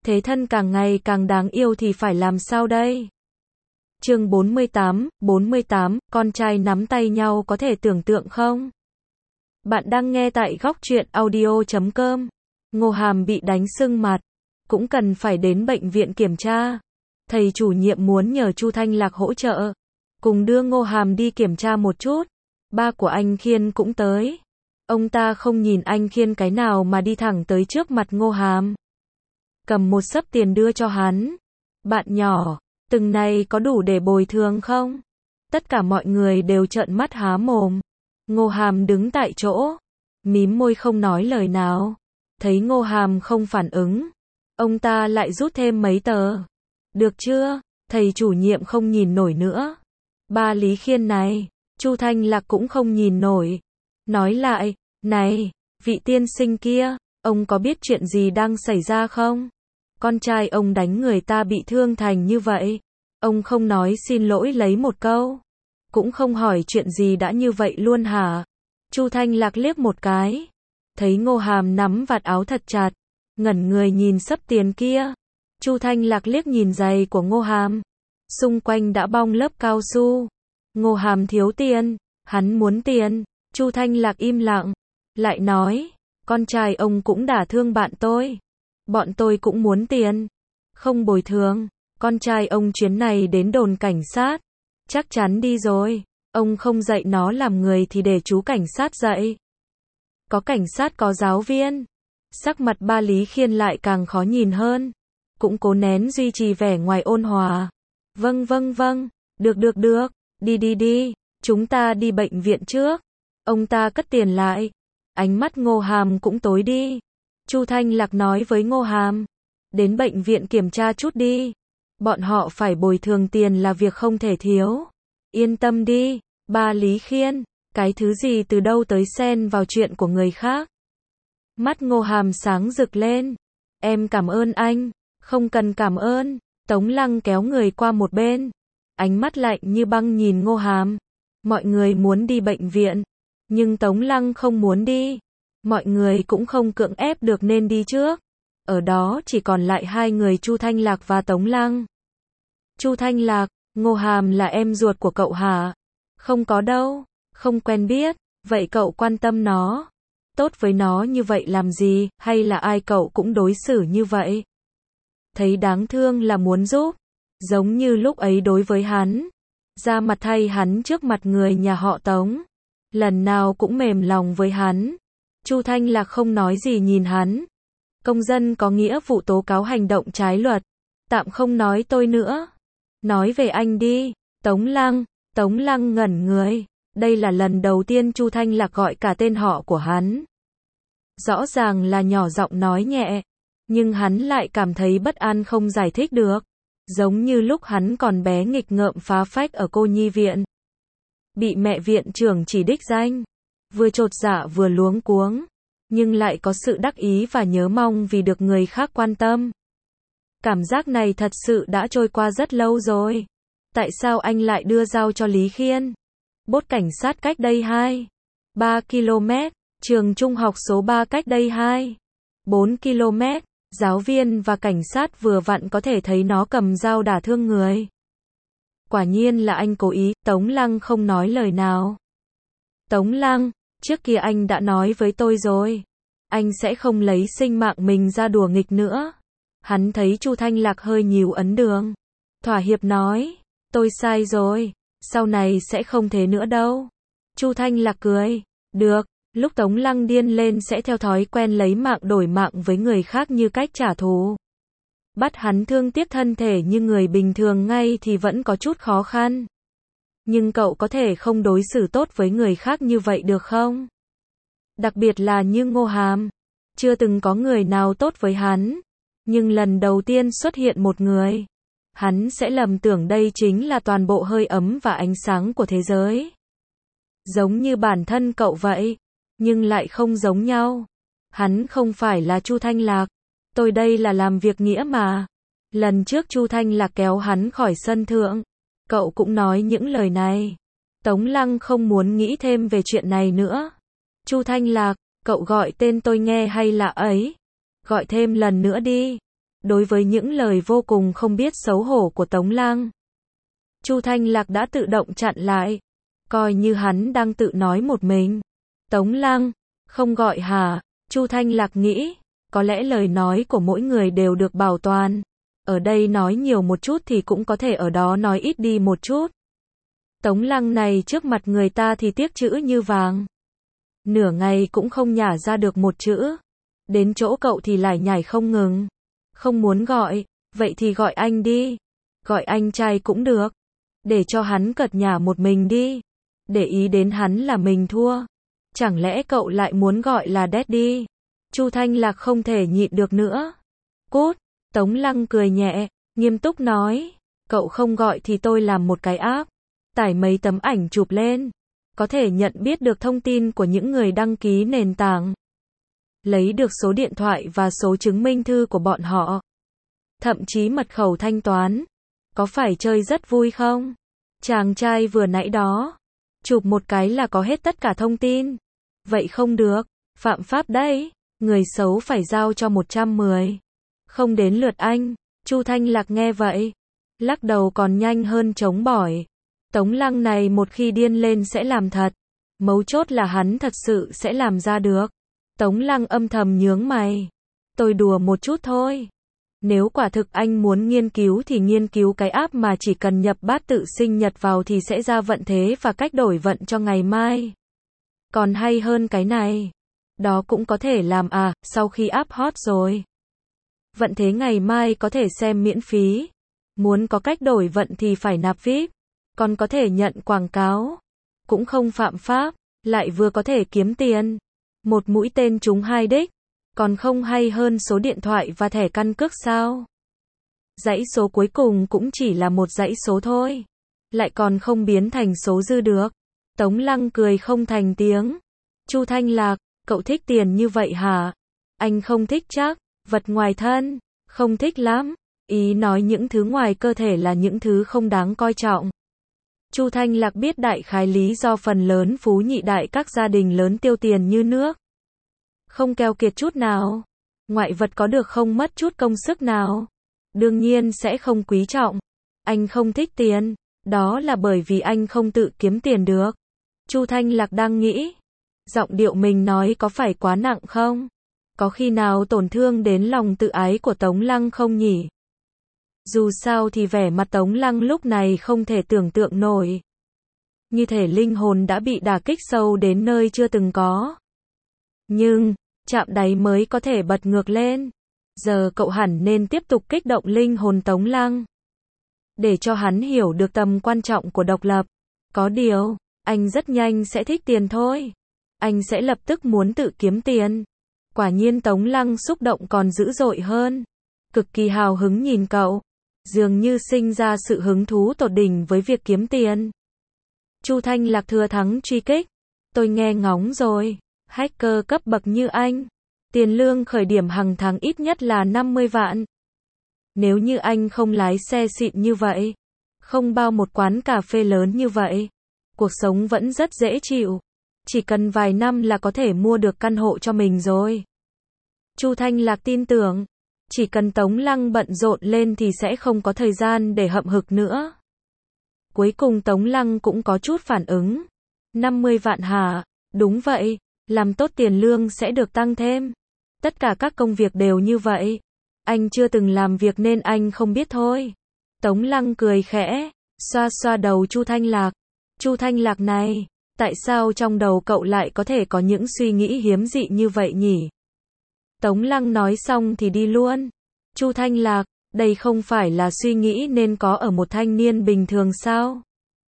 thế thân càng ngày càng đáng yêu thì phải làm sao đây? Chương 48, con trai nắm tay nhau có thể tưởng tượng không? Bạn đang nghe tại góc truyện audio.com. Ngô Hàm bị đánh sưng mặt, cũng cần phải đến bệnh viện kiểm tra. Thầy chủ nhiệm muốn nhờ Chu Thanh Lạc hỗ trợ, cùng đưa Ngô Hàm đi kiểm tra một chút. Ba của anh Khiên cũng tới. Ông ta không nhìn anh Khiên cái nào mà đi thẳng tới trước mặt Ngô Hàm. Cầm một xấp tiền đưa cho hắn. Bạn nhỏ, từng này có đủ để bồi thường không? Tất cả mọi người đều trợn mắt há mồm. Ngô Hàm đứng tại chỗ, mím môi không nói lời nào. Thấy Ngô Hàm không phản ứng, ông ta lại rút thêm mấy tờ. Được chưa? Thầy chủ nhiệm không nhìn nổi nữa. Ba Lý Khiên này, Chu Thanh Lạc cũng không nhìn nổi. Nói lại, này, vị tiên sinh kia, ông có biết chuyện gì đang xảy ra không? Con trai ông đánh người ta bị thương thành như vậy. Ông không nói xin lỗi lấy một câu. Cũng không hỏi chuyện gì đã như vậy luôn hả? Chu Thanh Lạc liếc một cái. Thấy Ngô Hàm nắm vạt áo thật chặt. Ngẩn người nhìn xấp tiền kia. Chu Thanh Lạc liếc nhìn giày của Ngô Hàm. Xung quanh đã bong lớp cao su. Ngô Hàm thiếu tiền. Hắn muốn tiền. Chu Thanh Lạc im lặng. Lại nói, con trai ông cũng đả thương bạn tôi. Bọn tôi cũng muốn tiền. Không bồi thường. Con trai ông chuyến này đến đồn cảnh sát. Chắc chắn đi rồi. Ông không dạy nó làm người thì để chú cảnh sát dạy. Có cảnh sát có giáo viên. Sắc mặt ba Lý Khiên lại càng khó nhìn hơn. Cũng cố nén duy trì vẻ ngoài ôn hòa. Vâng. Được. Đi. Chúng ta đi bệnh viện trước. Ông ta cất tiền lại. Ánh mắt Ngô Hàm cũng tối đi. Chu Thanh Lạc nói với Ngô Hàm. Đến bệnh viện kiểm tra chút đi. Bọn họ phải bồi thường tiền là việc không thể thiếu. Yên tâm đi, ba Lý Khiên. Cái thứ gì từ đâu tới xen vào chuyện của người khác. Mắt Ngô Hàm sáng rực lên. Em cảm ơn anh. Không cần cảm ơn. Tống Lăng kéo người qua một bên. Ánh mắt lạnh như băng nhìn Ngô Hàm. Mọi người muốn đi bệnh viện. Nhưng Tống Lăng không muốn đi. Mọi người cũng không cưỡng ép được nên đi trước. Ở đó chỉ còn lại hai người Chu Thanh Lạc và Tống Lăng. Chu Thanh Lạc, Ngô Hàm là em ruột của cậu hả? Không có đâu, không quen biết. Vậy cậu quan tâm nó? Tốt với nó như vậy làm gì? Hay là ai cậu cũng đối xử như vậy? Thấy đáng thương là muốn giúp. Giống như lúc ấy đối với hắn. Ra mặt thay hắn trước mặt người nhà họ Tống. Lần nào cũng mềm lòng với hắn. Chu Thanh Lạc không nói gì nhìn hắn. Công dân có nghĩa vụ tố cáo hành động trái luật. Tạm không nói tôi nữa. Nói về anh đi. Tống Lăng ngẩn người. Đây là lần đầu tiên Chu Thanh Lạc gọi cả tên họ của hắn. Rõ ràng là nhỏ giọng nói nhẹ. Nhưng hắn lại cảm thấy bất an không giải thích được. Giống như lúc hắn còn bé nghịch ngợm phá phách ở cô nhi viện. Bị mẹ viện trưởng chỉ đích danh. Vừa chột dạ vừa luống cuống. Nhưng lại có sự đắc ý và nhớ mong vì được người khác quan tâm. Cảm giác này thật sự đã trôi qua rất lâu rồi. Tại sao anh lại đưa dao cho Lý Khiên? Bốt cảnh sát cách đây 3 km. Trường trung học số 3 cách đây 4 km. Giáo viên và cảnh sát vừa vặn có thể thấy nó cầm dao đả thương người. Quả nhiên là anh cố ý. Tống Lăng không nói lời nào. Tống Lăng, trước kia anh đã nói với tôi rồi. Anh sẽ không lấy sinh mạng mình ra đùa nghịch nữa. Hắn thấy Chu Thanh Lạc hơi nhíu ấn đường. Thỏa hiệp nói. Tôi sai rồi. Sau này sẽ không thế nữa đâu. Chu Thanh Lạc cười. Được. Lúc Tống Lăng điên lên sẽ theo thói quen lấy mạng đổi mạng với người khác như cách trả thù. Bắt hắn thương tiếc thân thể như người bình thường ngay thì vẫn có chút khó khăn. Nhưng cậu có thể không đối xử tốt với người khác như vậy được không? Đặc biệt là như Ngô Hàm. Chưa từng có người nào tốt với hắn. Nhưng lần đầu tiên xuất hiện một người. Hắn sẽ lầm tưởng đây chính là toàn bộ hơi ấm và ánh sáng của thế giới. Giống như bản thân cậu vậy. Nhưng lại không giống nhau. Hắn không phải là Chu Thanh Lạc. Tôi đây là làm việc nghĩa mà. Lần trước Chu Thanh Lạc kéo hắn khỏi sân thượng. Cậu cũng nói những lời này. Tống Lăng không muốn nghĩ thêm về chuyện này nữa. Chu Thanh Lạc, cậu gọi tên tôi nghe hay là ấy? Gọi thêm lần nữa đi. Đối với những lời vô cùng không biết xấu hổ của Tống Lăng, Chu Thanh Lạc đã tự động chặn lại, coi như hắn đang tự nói một mình. Tống Lăng, không gọi hả? Chu Thanh Lạc nghĩ, có lẽ lời nói của mỗi người đều được bảo toàn. Ở đây nói nhiều một chút thì cũng có thể ở đó nói ít đi một chút. Tống Lăng này trước mặt người ta thì tiếc chữ như vàng. Nửa ngày cũng không nhả ra được một chữ. Đến chỗ cậu thì lải nhải không ngừng. Không muốn gọi, vậy thì gọi anh đi. Gọi anh trai cũng được. Để cho hắn cợt nhả một mình đi. Để ý đến hắn là mình thua. Chẳng lẽ cậu lại muốn gọi là Daddy? Chu Thanh Lạc không thể nhịn được nữa. Cút, Tống Lăng cười nhẹ, nghiêm túc nói. Cậu không gọi thì tôi làm một cái app. Tải mấy tấm ảnh chụp lên. Có thể nhận biết được thông tin của những người đăng ký nền tảng. Lấy được số điện thoại và số chứng minh thư của bọn họ. Thậm chí mật khẩu thanh toán. Có phải chơi rất vui không? Chàng trai vừa nãy đó. Chụp một cái là có hết tất cả thông tin. Vậy không được. Phạm pháp đấy. Người xấu phải giao cho 110. Không đến lượt anh. Chu Thanh Lạc nghe vậy. Lắc đầu còn nhanh hơn chống bỏi. Tống Lăng này một khi điên lên sẽ làm thật. Mấu chốt là hắn thật sự sẽ làm ra được. Tống Lăng âm thầm nhướng mày. Tôi đùa một chút thôi. Nếu quả thực anh muốn nghiên cứu thì nghiên cứu cái app mà chỉ cần nhập bát tự sinh nhật vào thì sẽ ra vận thế và cách đổi vận cho ngày mai. Còn hay hơn cái này. Đó cũng có thể làm à, sau khi app hot rồi. Vận thế ngày mai có thể xem miễn phí. Muốn có cách đổi vận thì phải nạp VIP. Còn có thể nhận quảng cáo. Cũng không phạm pháp, lại vừa có thể kiếm tiền. Một mũi tên trúng hai đích. Còn không hay hơn số điện thoại và thẻ căn cước sao? Dãy số cuối cùng cũng chỉ là một dãy số thôi. Lại còn không biến thành số dư được. Tống Lăng cười không thành tiếng. Chu Thanh Lạc, cậu thích tiền như vậy hả? Anh không thích chắc, vật ngoài thân, không thích lắm. Ý nói những thứ ngoài cơ thể là những thứ không đáng coi trọng. Chu Thanh Lạc biết đại khái lý do phần lớn phú nhị đại các gia đình lớn tiêu tiền như nước. Không keo kiệt chút nào. Ngoại vật có được không mất chút công sức nào. Đương nhiên sẽ không quý trọng. Anh không thích tiền. Đó là bởi vì anh không tự kiếm tiền được. Chu Thanh Lạc đang nghĩ. Giọng điệu mình nói có phải quá nặng không? Có khi nào tổn thương đến lòng tự ái của Tống Lăng không nhỉ? Dù sao thì vẻ mặt Tống Lăng lúc này không thể tưởng tượng nổi. Như thể linh hồn đã bị đả kích sâu đến nơi chưa từng có. Nhưng, chạm đáy mới có thể bật ngược lên. Giờ cậu hẳn nên tiếp tục kích động linh hồn Tống Lăng. Để cho hắn hiểu được tầm quan trọng của độc lập. Có điều, anh rất nhanh sẽ thích tiền thôi. Anh sẽ lập tức muốn tự kiếm tiền. Quả nhiên Tống Lăng xúc động còn dữ dội hơn. Cực kỳ hào hứng nhìn cậu. Dường như sinh ra sự hứng thú tột đỉnh với việc kiếm tiền. Chu Thanh Lạc thừa thắng truy kích. Tôi nghe ngóng rồi. Hacker cấp bậc như anh. Tiền lương khởi điểm hàng tháng ít nhất là 50 vạn. Nếu như anh không lái xe xịn như vậy. Không bao một quán cà phê lớn như vậy. Cuộc sống vẫn rất dễ chịu. Chỉ cần vài năm là có thể mua được căn hộ cho mình rồi. Chu Thanh Lạc tin tưởng. Chỉ cần Tống Lăng bận rộn lên thì sẽ không có thời gian để hậm hực nữa. Cuối cùng Tống Lăng cũng có chút phản ứng. 50 vạn hả? Đúng vậy. Làm tốt tiền lương sẽ được tăng thêm. Tất cả các công việc đều như vậy. Anh chưa từng làm việc nên anh không biết thôi. Tống Lăng cười khẽ, xoa xoa đầu Chu Thanh Lạc. Chu Thanh Lạc này, tại sao trong đầu cậu lại có thể có những suy nghĩ hiếm dị như vậy nhỉ? Tống Lăng nói xong thì đi luôn. Chu Thanh Lạc, đây không phải là suy nghĩ nên có ở một thanh niên bình thường sao?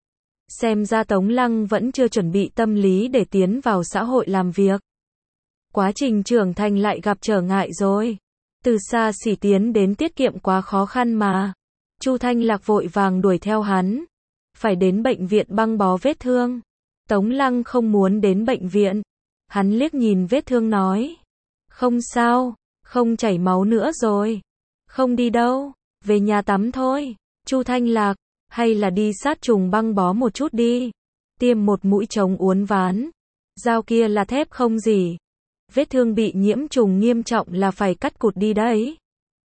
Xem ra Tống Lăng vẫn chưa chuẩn bị tâm lý để tiến vào xã hội làm việc. Quá trình trưởng thành lại gặp trở ngại rồi. Từ xa xỉ tiến đến tiết kiệm quá khó khăn mà. Chu Thanh Lạc vội vàng đuổi theo hắn. Phải đến bệnh viện băng bó vết thương. Tống Lăng không muốn đến bệnh viện. Hắn liếc nhìn vết thương nói. Không sao, không chảy máu nữa rồi. Không đi đâu, về nhà tắm thôi. Chu Thanh Lạc, hay là đi sát trùng băng bó một chút đi. Tiêm một mũi chống uốn ván. Dao kia là thép không gì. Vết thương bị nhiễm trùng nghiêm trọng là phải cắt cụt đi đấy.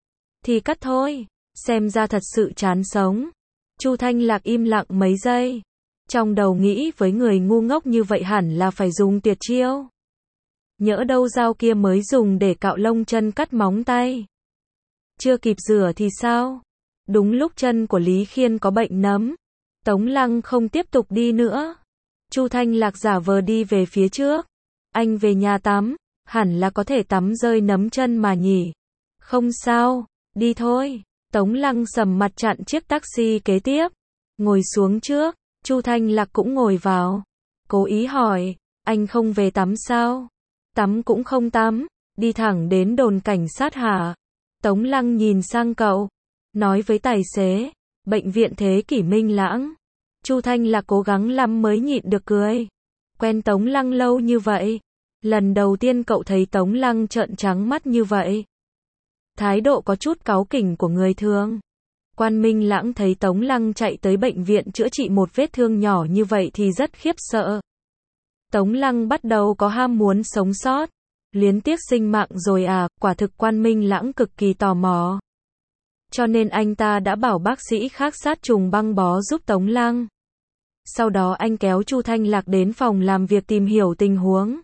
thì cắt thôi. Xem ra thật sự chán sống. Chu Thanh Lạc im lặng mấy giây. Trong đầu nghĩ với người ngu ngốc như vậy hẳn là phải dùng tuyệt chiêu. Nhỡ đâu dao kia mới dùng để cạo lông chân cắt móng tay. Chưa kịp rửa thì sao? Đúng lúc chân của Lý Khiên có bệnh nấm. Tống Lăng không tiếp tục đi nữa. Chu Thanh Lạc giả vờ đi về phía trước. Anh về nhà tắm, hẳn là có thể tắm rơi nấm chân mà nhỉ. Không sao, đi thôi. Tống Lăng sầm mặt chặn chiếc taxi kế tiếp. Ngồi xuống trước, Chu Thanh Lạc cũng ngồi vào. Cố ý hỏi, anh không về tắm sao? Tắm cũng không tắm, đi thẳng đến đồn cảnh sát hả? Tống Lăng nhìn sang cậu, nói với tài xế, bệnh viện Thế Kỷ Minh Lãng. Chu Thanh Lạc cố gắng lắm mới nhịn được cười. Quen Tống Lăng lâu như vậy, lần đầu tiên cậu thấy Tống Lăng trợn trắng mắt như vậy. Thái độ có chút cáu kỉnh của người thường. Quan Minh Lãng thấy Tống Lăng chạy tới bệnh viện chữa trị một vết thương nhỏ như vậy thì rất khiếp sợ. Tống Lăng bắt đầu có ham muốn sống sót. Luyến tiếc sinh mạng rồi à, quả thực Quan Minh Lãng cực kỳ tò mò. Cho nên anh ta đã bảo bác sĩ khác sát trùng băng bó giúp Tống Lăng. Sau đó anh kéo Chu Thanh Lạc đến phòng làm việc tìm hiểu tình huống.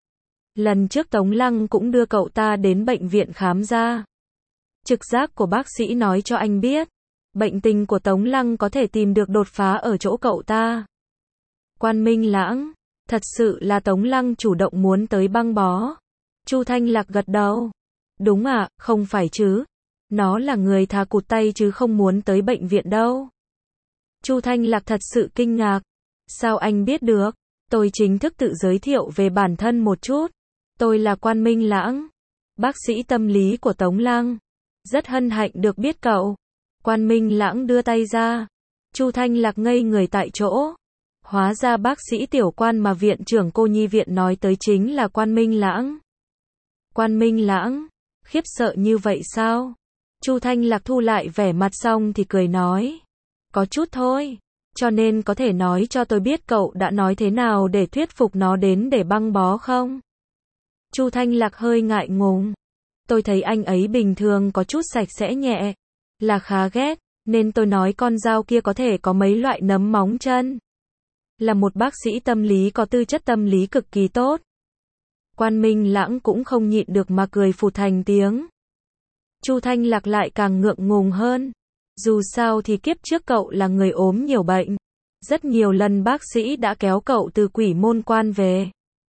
Lần trước Tống Lăng cũng đưa cậu ta đến bệnh viện khám ra. Trực giác của bác sĩ nói cho anh biết, bệnh tình của Tống Lăng có thể tìm được đột phá ở chỗ cậu ta. Quan Minh Lãng, thật sự là Tống Lăng chủ động muốn tới băng bó. Chu Thanh Lạc gật đầu. Đúng ạ, không phải chứ. Nó là người thà cụt tay chứ không muốn tới bệnh viện đâu. Chu Thanh Lạc thật sự kinh ngạc. Sao anh biết được? Tôi chính thức tự giới thiệu về bản thân một chút. Tôi là Quan Minh Lãng, bác sĩ tâm lý của Tống Lăng. Rất hân hạnh được biết cậu. Quan Minh Lãng đưa tay ra. Chu Thanh Lạc ngây người tại chỗ. Hóa ra bác sĩ tiểu Quan mà viện trưởng cô nhi viện nói tới chính là Quan Minh Lãng. Quan Minh Lãng, khiếp sợ như vậy sao? Chu Thanh Lạc thu lại vẻ mặt xong thì cười nói. Có chút thôi. Cho nên có thể nói cho tôi biết cậu đã nói thế nào để thuyết phục nó đến để băng bó không? Chu Thanh Lạc hơi ngại ngùng. Tôi thấy anh ấy bình thường có chút sạch sẽ nhẹ, là khá ghét, nên tôi nói con dao kia có thể có mấy loại nấm móng chân. Là một bác sĩ tâm lý có tư chất tâm lý cực kỳ tốt. Quan Minh Lãng cũng không nhịn được mà cười phụt thành tiếng. Chu Thanh Lạc lại càng ngượng ngùng hơn. Dù sao thì kiếp trước cậu là người ốm nhiều bệnh. Rất nhiều lần bác sĩ đã kéo cậu từ Quỷ Môn Quan về.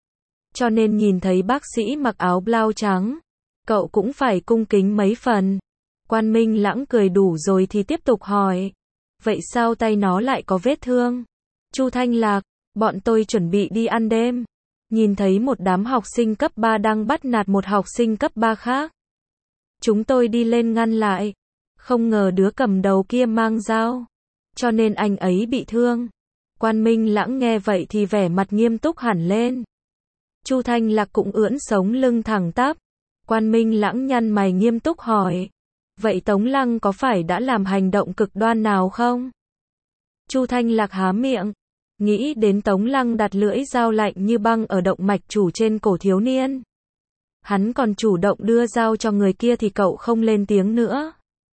Cho nên nhìn thấy bác sĩ mặc áo blau trắng, cậu cũng phải cung kính mấy phần. Quan Minh Lãng cười đủ rồi thì tiếp tục hỏi. Vậy sao tay nó lại có vết thương? Chu Thanh Lạc, bọn tôi chuẩn bị đi ăn đêm. Nhìn thấy một đám học sinh cấp 3 đang bắt nạt một học sinh cấp 3 khác. Chúng tôi đi lên ngăn lại. Không ngờ đứa cầm đầu kia mang dao. Cho nên anh ấy bị thương. Quan Minh Lãng nghe vậy thì vẻ mặt nghiêm túc hẳn lên. Chu Thanh Lạc cũng ưỡn sống lưng thẳng tắp. Quan Minh Lãng nhăn mày nghiêm túc hỏi. Vậy Tống Lăng có phải đã làm hành động cực đoan nào không? Chu Thanh Lạc há miệng. Nghĩ đến Tống Lăng đặt lưỡi dao lạnh như băng ở động mạch chủ trên cổ thiếu niên. Hắn còn chủ động đưa dao cho người kia thì cậu không lên tiếng nữa.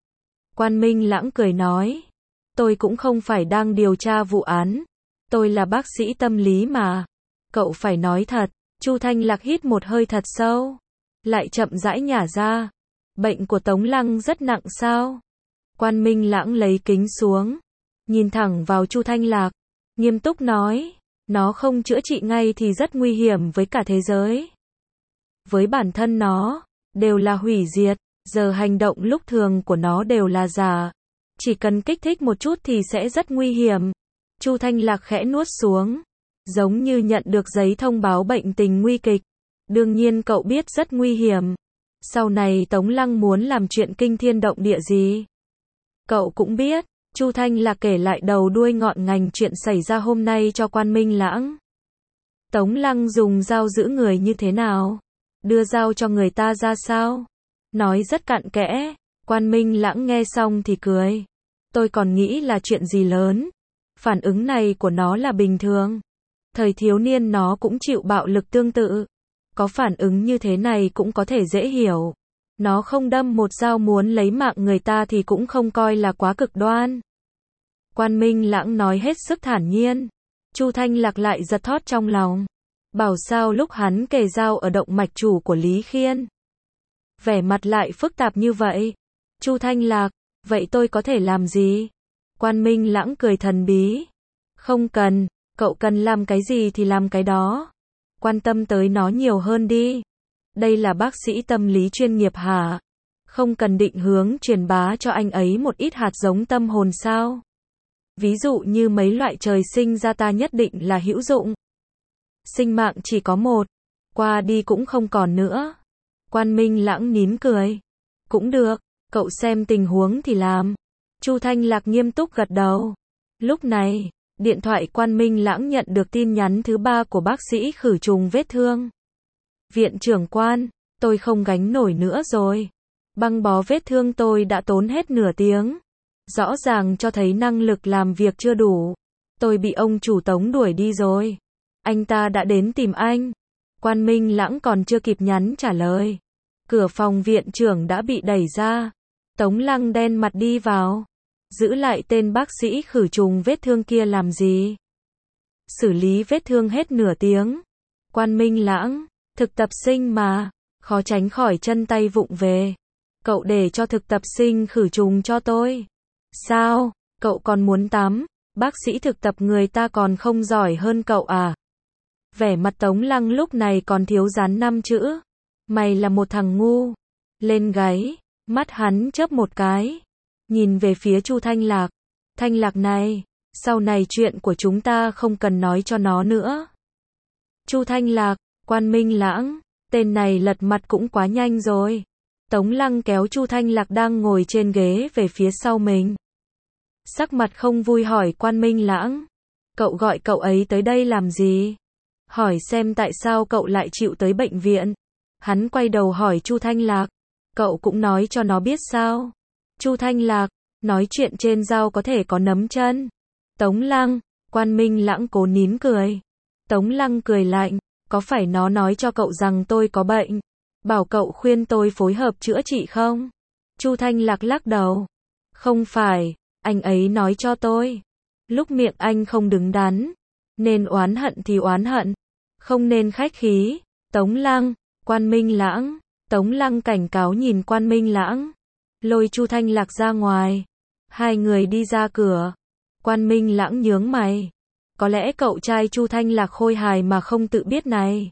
Quan Minh Lãng cười nói. Tôi cũng không phải đang điều tra vụ án. Tôi là bác sĩ tâm lý mà. Cậu phải nói thật. Chu Thanh Lạc hít một hơi thật sâu. Lại chậm rãi nhả ra. Bệnh của Tống Lăng rất nặng sao? Quan Minh Lãng lấy kính xuống. Nhìn thẳng vào Chu Thanh Lạc. Nghiêm túc nói. Nó không chữa trị ngay thì rất nguy hiểm với cả thế giới. Với bản thân nó, đều là hủy diệt. Giờ hành động lúc thường của nó đều là giả. Chỉ cần kích thích một chút thì sẽ rất nguy hiểm. Chu Thanh Lạc khẽ nuốt xuống. Giống như nhận được giấy thông báo bệnh tình nguy kịch. Đương nhiên cậu biết rất nguy hiểm. Sau này Tống Lăng muốn làm chuyện kinh thiên động địa gì? Cậu cũng biết. Chu Thanh Lạc kể lại đầu đuôi ngọn ngành chuyện xảy ra hôm nay cho Quan Minh Lãng. Tống Lăng dùng dao giữ người như thế nào? Đưa dao cho người ta ra sao? Nói rất cặn kẽ. Quan Minh Lãng nghe xong thì cười. Tôi còn nghĩ là chuyện gì lớn. Phản ứng này của nó là bình thường. Thời thiếu niên nó cũng chịu bạo lực tương tự. Có phản ứng như thế này cũng có thể dễ hiểu. Nó không đâm một dao muốn lấy mạng người ta thì cũng không coi là quá cực đoan. Quan Minh Lãng nói hết sức thản nhiên. Chu Thanh Lạc lại giật thót trong lòng. Bảo sao lúc hắn kề dao ở động mạch chủ của Lý Khiên, vẻ mặt lại phức tạp như vậy. Chu Thanh Lạc, vậy tôi có thể làm gì? Quan Minh Lãng cười thần bí. Không cần, cậu cần làm cái gì thì làm cái đó. Quan tâm tới nó nhiều hơn đi. Đây là bác sĩ tâm lý chuyên nghiệp hả? Không cần định hướng truyền bá cho anh ấy một ít hạt giống tâm hồn sao? Ví dụ như mấy loại trời sinh ra ta nhất định là hữu dụng. Sinh mạng chỉ có một, qua đi cũng không còn nữa. Quan Minh Lãng nín cười. Cũng được, cậu xem tình huống thì làm. Chu Thanh Lạc nghiêm túc gật đầu. Lúc này, điện thoại Quan Minh Lãng nhận được tin nhắn thứ 3 của bác sĩ khử trùng vết thương. Viện trưởng Quan, tôi không gánh nổi nữa rồi. Băng bó vết thương tôi đã tốn hết nửa tiếng. Rõ ràng cho thấy năng lực làm việc chưa đủ. Tôi bị ông chủ Tống đuổi đi rồi. Anh ta đã đến tìm anh. Quan Minh Lãng còn chưa kịp nhắn trả lời. Cửa phòng viện trưởng đã bị đẩy ra. Tống Lăng đen mặt đi vào. Giữ lại tên bác sĩ khử trùng vết thương kia làm gì? Xử lý vết thương hết nửa tiếng. Quan Minh Lãng, thực tập sinh mà, khó tránh khỏi chân tay vụng về. Cậu để cho thực tập sinh khử trùng cho tôi. Sao, cậu còn muốn tắm? Bác sĩ thực tập người ta còn không giỏi hơn cậu à? Vẻ mặt Tống Lăng lúc này còn thiếu dán 5 chữ. Mày là một thằng ngu. Lên gáy, mắt hắn chớp một cái. Nhìn về phía Chu Thanh Lạc. Thanh Lạc này, sau này chuyện của chúng ta không cần nói cho nó nữa. Chu Thanh Lạc, Quan Minh Lãng, tên này lật mặt cũng quá nhanh rồi. Tống Lăng kéo Chu Thanh Lạc đang ngồi trên ghế về phía sau mình. Sắc mặt không vui hỏi Quan Minh Lãng. Cậu gọi cậu ấy tới đây làm gì? Hỏi xem tại sao cậu lại chịu tới bệnh viện. Hắn quay đầu hỏi Chu Thanh Lạc. Cậu cũng nói cho nó biết sao? Chu Thanh Lạc, nói chuyện trên dao có thể có nấm chân. Tống Lăng, Quan Minh Lãng cố nín cười. Tống Lăng cười lạnh. Có phải nó nói cho cậu rằng tôi có bệnh? Bảo cậu khuyên tôi phối hợp chữa trị không? Chu Thanh Lạc lắc đầu. Không phải, anh ấy nói cho tôi. Lúc miệng anh không đứng đắn. Nên oán hận thì oán hận. Không nên khách khí. Tống Lăng, Quan Minh Lãng. Tống Lăng cảnh cáo nhìn Quan Minh Lãng. Lôi Chu Thanh Lạc ra ngoài. Hai người đi ra cửa. Quan Minh Lãng nhướng mày. Có lẽ cậu trai Chu Thanh Lạc khôi hài mà không tự biết này.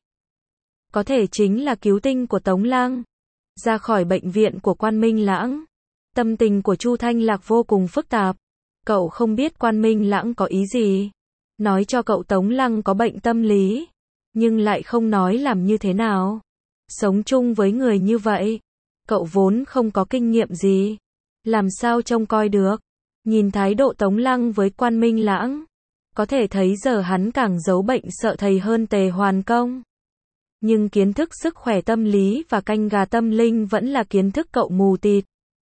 Có thể chính là cứu tinh của Tống Lăng. Ra khỏi bệnh viện của Quan Minh Lãng. Tâm tình của Chu Thanh Lạc vô cùng phức tạp. Cậu không biết Quan Minh Lãng có ý gì. Nói cho cậu Tống Lăng có bệnh tâm lý. Nhưng lại không nói làm như thế nào. Sống chung với người như vậy. Cậu vốn không có kinh nghiệm gì. Làm sao trông coi được. Nhìn thái độ Tống Lăng với Quan Minh Lãng. Có thể thấy giờ hắn càng giấu bệnh sợ thầy hơn Tề Hoàn Công. Nhưng kiến thức sức khỏe tâm lý và canh gà tâm linh vẫn là kiến thức cậu mù tịt.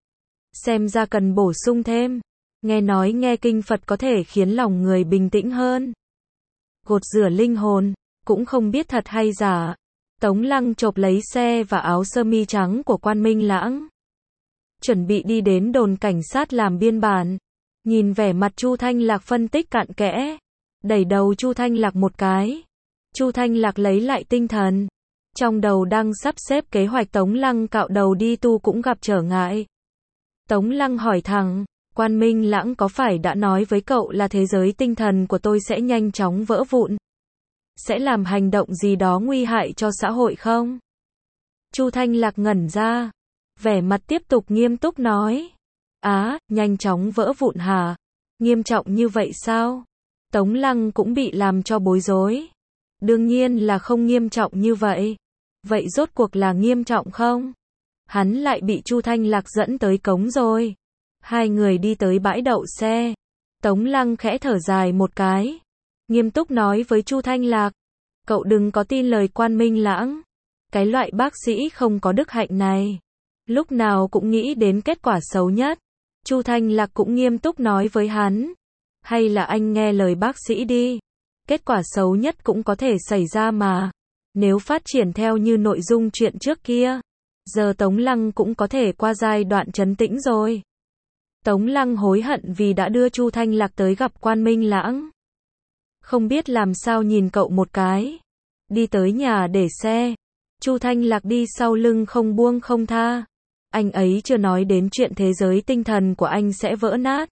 Xem ra cần bổ sung thêm. Nghe nói nghe kinh Phật có thể khiến lòng người bình tĩnh hơn. Gột rửa linh hồn, cũng không biết thật hay giả. Tống Lăng chộp lấy xe và áo sơ mi trắng của Quan Minh Lãng. Chuẩn bị đi đến đồn cảnh sát làm biên bản. Nhìn vẻ mặt Chu Thanh Lạc phân tích cặn kẽ. Đẩy đầu Chu Thanh Lạc một cái. Chu Thanh Lạc lấy lại tinh thần. Trong đầu đang sắp xếp kế hoạch Tống Lăng cạo đầu đi tu cũng gặp trở ngại. Tống Lăng hỏi thẳng. Quan Minh Lãng có phải đã nói với cậu là thế giới tinh thần của tôi sẽ nhanh chóng vỡ vụn? Sẽ làm hành động gì đó nguy hại cho xã hội không? Chu Thanh Lạc ngẩn ra. Vẻ mặt tiếp tục nghiêm túc nói. Nhanh chóng vỡ vụn hả? Nghiêm trọng như vậy sao? Tống Lăng cũng bị làm cho bối rối. Đương nhiên là không nghiêm trọng như vậy. Vậy rốt cuộc là nghiêm trọng không? Hắn lại bị Chu Thanh Lạc dẫn tới cống rồi. Hai người đi tới bãi đậu xe. Tống Lăng khẽ thở dài một cái. Nghiêm túc nói với Chu Thanh Lạc. Cậu đừng có tin lời Quan Minh Lãng. Cái loại bác sĩ không có đức hạnh này. Lúc nào cũng nghĩ đến kết quả xấu nhất. Chu Thanh Lạc cũng nghiêm túc nói với hắn. Hay là anh nghe lời bác sĩ đi. Kết quả xấu nhất cũng có thể xảy ra mà. Nếu phát triển theo như nội dung chuyện trước kia. Giờ Tống Lăng cũng có thể qua giai đoạn trấn tĩnh rồi. Tống Lăng hối hận vì đã đưa Chu Thanh Lạc tới gặp Quan Minh Lãng. Không biết làm sao nhìn cậu một cái. Đi tới nhà để xe. Chu Thanh Lạc đi sau lưng không buông không tha. Anh ấy chưa nói đến chuyện thế giới tinh thần của anh sẽ vỡ nát.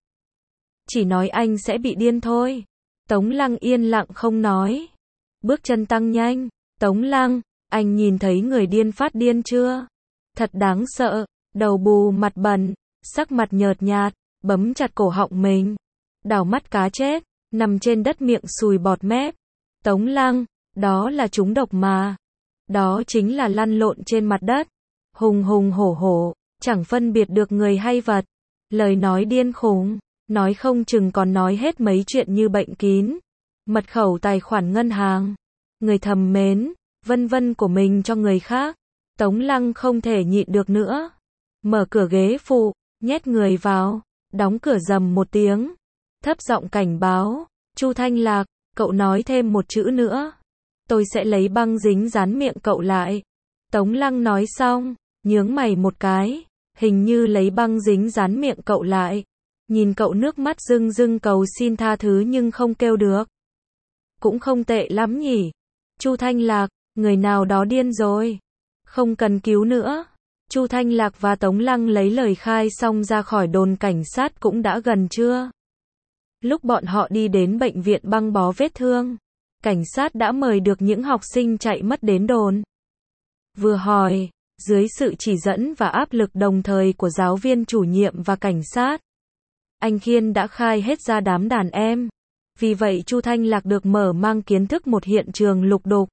Chỉ nói anh sẽ bị điên thôi. Tống Lăng yên lặng không nói. Bước chân tăng nhanh. Tống Lăng, anh nhìn thấy người điên phát điên chưa? Thật đáng sợ. Đầu bù mặt bẩn, sắc mặt nhợt nhạt, bấm chặt cổ họng mình. Đảo mắt cá chết, nằm trên đất miệng sùi bọt mép. Tống Lăng, đó là trúng độc mà. Đó chính là lăn lộn trên mặt đất. Hùng hùng hổ hổ, chẳng phân biệt được người hay vật. Lời nói điên khùng, nói không chừng còn nói hết mấy chuyện như bệnh kín. Mật khẩu tài khoản ngân hàng, người thầm mến, vân vân của mình cho người khác. Tống Lăng không thể nhịn được nữa. Mở cửa ghế phụ, nhét người vào, đóng cửa rầm một tiếng. Thấp giọng cảnh báo, Chu Thanh Lạc, cậu nói thêm một chữ nữa. Tôi sẽ lấy băng dính dán miệng cậu lại. Tống Lăng nói xong, nhướng mày một cái, hình như lấy băng dính dán miệng cậu lại. Nhìn cậu nước mắt rưng rưng cầu xin tha thứ nhưng không kêu được. Cũng không tệ lắm nhỉ. Chu Thanh Lạc, người nào đó điên rồi. Không cần cứu nữa. Chu Thanh Lạc và Tống Lăng lấy lời khai xong ra khỏi đồn cảnh sát cũng đã gần trưa. Lúc bọn họ đi đến bệnh viện băng bó vết thương, cảnh sát đã mời được những học sinh chạy mất đến đồn. Vừa hỏi, dưới sự chỉ dẫn và áp lực đồng thời của giáo viên chủ nhiệm và cảnh sát, anh Khiên đã khai hết ra đám đàn em. Vì vậy Chu Thanh Lạc được mở mang kiến thức một hiện trường lục đục.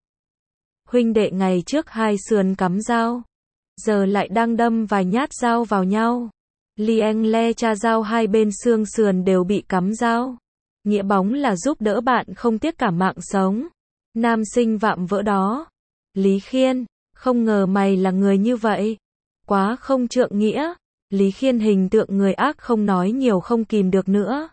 Huynh đệ ngày trước hai sườn cắm dao, giờ lại đang đâm vài nhát dao vào nhau. Lieng le cha dao hai bên xương sườn đều bị cắm dao. Nghĩa bóng là giúp đỡ bạn không tiếc cả mạng sống. Nam sinh vạm vỡ đó. Lý Khiên, không ngờ mày là người như vậy. Quá không trượng nghĩa. Lý Khiên hình tượng người ác không nói nhiều không kìm được nữa.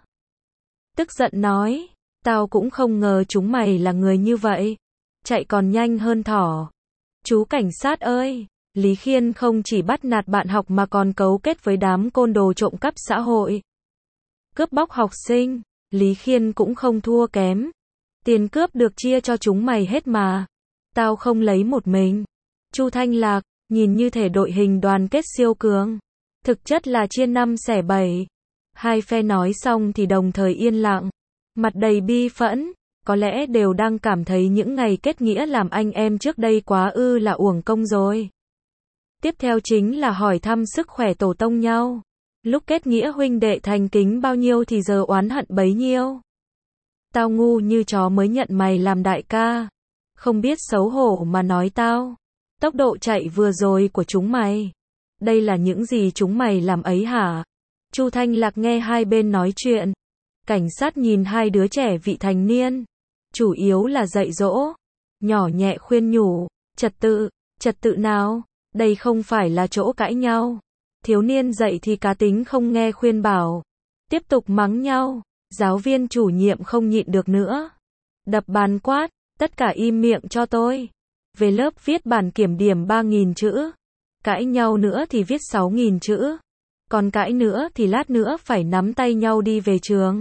Tức giận nói, tao cũng không ngờ chúng mày là người như vậy. Chạy còn nhanh hơn thỏ. Chú cảnh sát ơi, Lý Khiên không chỉ bắt nạt bạn học mà còn cấu kết với đám côn đồ trộm cắp xã hội. Cướp bóc học sinh, Lý Khiên cũng không thua kém. Tiền cướp được chia cho chúng mày hết mà. Tao không lấy một mình. Chu Thanh Lạc, nhìn như thể đội hình đoàn kết siêu cường. Thực chất là chia 5 xẻ 7. Hai phe nói xong thì đồng thời yên lặng. Mặt đầy bi phẫn. Có lẽ đều đang cảm thấy những ngày kết nghĩa làm anh em trước đây quá là uổng công rồi. Tiếp theo chính là hỏi thăm sức khỏe tổ tông nhau. Lúc kết nghĩa huynh đệ thành kính bao nhiêu thì giờ oán hận bấy nhiêu. Tao ngu như chó mới nhận mày làm đại ca. Không biết xấu hổ mà nói tao. Tốc độ chạy vừa rồi của chúng mày. Đây là những gì chúng mày làm ấy hả? Chu Thanh Lạc nghe hai bên nói chuyện. Cảnh sát nhìn hai đứa trẻ vị thành niên. Chủ yếu là dạy dỗ. Nhỏ nhẹ khuyên nhủ. Trật tự nào? Đây không phải là chỗ cãi nhau. Thiếu niên dạy thì cá tính không nghe khuyên bảo. Tiếp tục mắng nhau. Giáo viên chủ nhiệm không nhịn được nữa. Đập bàn quát. Tất cả im miệng cho tôi. Về lớp viết bản kiểm điểm 3.000 chữ. Cãi nhau nữa thì viết 6.000 chữ. Còn cãi nữa thì lát nữa phải nắm tay nhau đi về trường.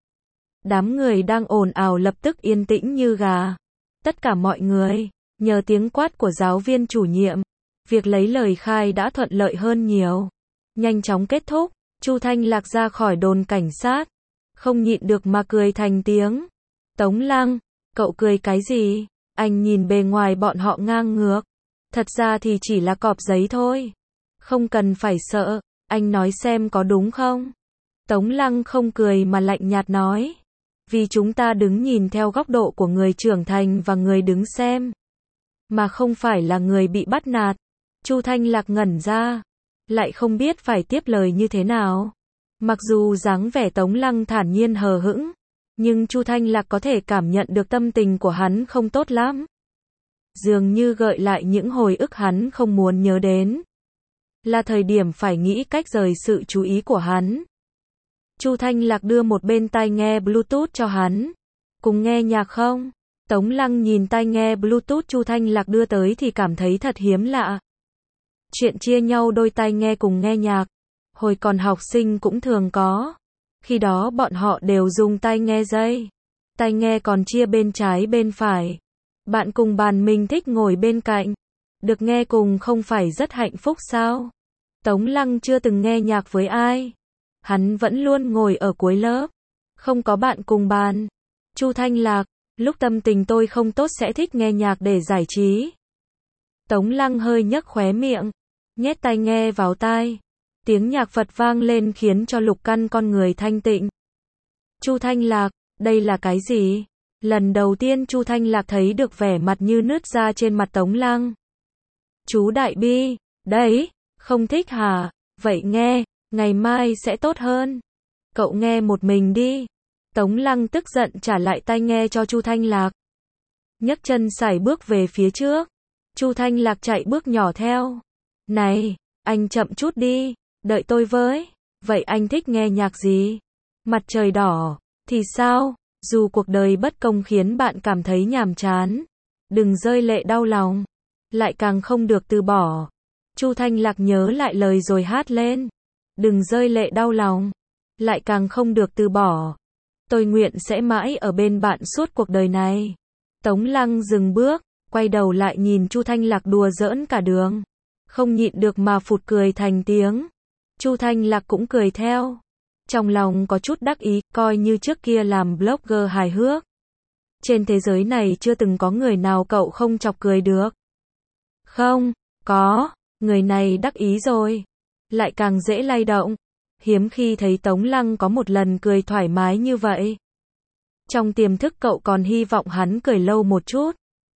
Đám người đang ồn ào lập tức yên tĩnh như gà. Tất cả mọi người, nhờ tiếng quát của giáo viên chủ nhiệm, việc lấy lời khai đã thuận lợi hơn nhiều. Nhanh chóng kết thúc, Chu Thanh Lạc ra khỏi đồn cảnh sát. Không nhịn được mà cười thành tiếng. Tống Lăng, cậu cười cái gì? Anh nhìn bề ngoài bọn họ ngang ngược. Thật ra thì chỉ là cọp giấy thôi. Không cần phải sợ, anh nói xem có đúng không? Tống Lăng không cười mà lạnh nhạt nói. Vì chúng ta đứng nhìn theo góc độ của người trưởng thành và người đứng xem. Mà không phải là người bị bắt nạt. Chu Thanh Lạc ngẩn ra. Lại không biết phải tiếp lời như thế nào. Mặc dù dáng vẻ Tống Lăng thản nhiên hờ hững. Nhưng Chu Thanh Lạc có thể cảm nhận được tâm tình của hắn không tốt lắm. Dường như gợi lại những hồi ức hắn không muốn nhớ đến. Là thời điểm phải nghĩ cách rời sự chú ý của hắn. Chu Thanh Lạc đưa một bên tai nghe Bluetooth cho hắn. Cùng nghe nhạc không? Tống Lăng nhìn tai nghe Bluetooth Chu Thanh Lạc đưa tới thì cảm thấy thật hiếm lạ. Chuyện chia nhau đôi tai nghe cùng nghe nhạc. Hồi còn học sinh cũng thường có. Khi đó bọn họ đều dùng tai nghe dây. Tai nghe còn chia bên trái bên phải. Bạn cùng bàn mình thích ngồi bên cạnh. Được nghe cùng không phải rất hạnh phúc sao? Tống Lăng chưa từng nghe nhạc với ai. Hắn vẫn luôn ngồi ở cuối lớp. Không có bạn cùng bàn. Chu Thanh Lạc, lúc tâm tình tôi không tốt sẽ thích nghe nhạc để giải trí. Tống Lăng hơi nhấc khóe miệng. Nhét tai nghe vào tai. Tiếng nhạc Phật vang lên khiến cho lục căn con người thanh tịnh. Chu Thanh Lạc, đây là cái gì? Lần đầu tiên Chu Thanh Lạc thấy được vẻ mặt như nứt ra trên mặt Tống Lăng. Chú Đại Bi, đấy, không thích hả? Vậy nghe, ngày mai sẽ tốt hơn. Cậu nghe một mình đi. Tống Lăng tức giận trả lại tai nghe cho Chu Thanh Lạc. Nhấc chân sải bước về phía trước. Chu Thanh Lạc chạy bước nhỏ theo. Này, anh chậm chút đi, đợi tôi với. Vậy anh thích nghe nhạc gì? Mặt trời đỏ, thì sao? Dù cuộc đời bất công khiến bạn cảm thấy nhàm chán, đừng rơi lệ đau lòng, lại càng không được từ bỏ. Chu Thanh Lạc nhớ lại lời rồi hát lên. Đừng rơi lệ đau lòng, lại càng không được từ bỏ. Tôi nguyện sẽ mãi ở bên bạn suốt cuộc đời này. Tống Lăng dừng bước, quay đầu lại nhìn Chu Thanh Lạc đùa giỡn cả đường. Không nhịn được mà phụt cười thành tiếng. Chu Thanh Lạc cũng cười theo. Trong lòng có chút đắc ý, coi như trước kia làm blogger hài hước. Trên thế giới này chưa từng có người nào cậu không chọc cười được. Không, có, người này đắc ý rồi. Lại càng dễ lay động. Hiếm khi thấy Tống Lăng có một lần cười thoải mái như vậy. Trong tiềm thức cậu còn hy vọng hắn cười lâu một chút.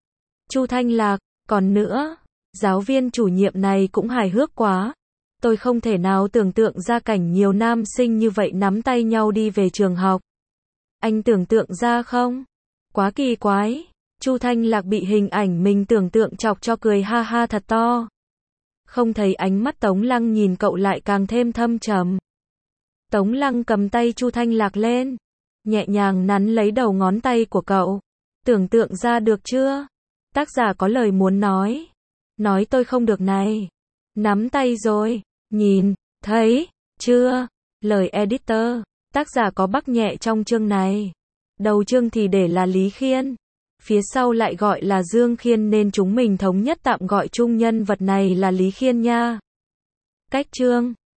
Chu Thanh Lạc, còn nữa, giáo viên chủ nhiệm này cũng hài hước quá. Tôi không thể nào tưởng tượng ra cảnh nhiều nam sinh như vậy nắm tay nhau đi về trường học. Anh tưởng tượng ra không? Quá kỳ quái. Chu Thanh Lạc bị hình ảnh mình tưởng tượng chọc cho cười ha ha thật to. Không thấy ánh mắt Tống Lăng nhìn cậu lại càng thêm thâm trầm. Tống Lăng cầm tay Chu Thanh Lạc lên, nhẹ nhàng nắn lấy đầu ngón tay của cậu. Tưởng tượng ra được chưa? Tác giả có lời muốn nói. Nói tôi không được này. Nắm tay rồi. Nhìn, thấy, chưa? Lời editor. Tác giả có bắc nhẹ trong chương này. Đầu chương thì để là Lý Khiên. Phía sau lại gọi là Dương Khiên nên chúng mình thống nhất tạm gọi chung nhân vật này là Lý Khiên nha. Cách chương.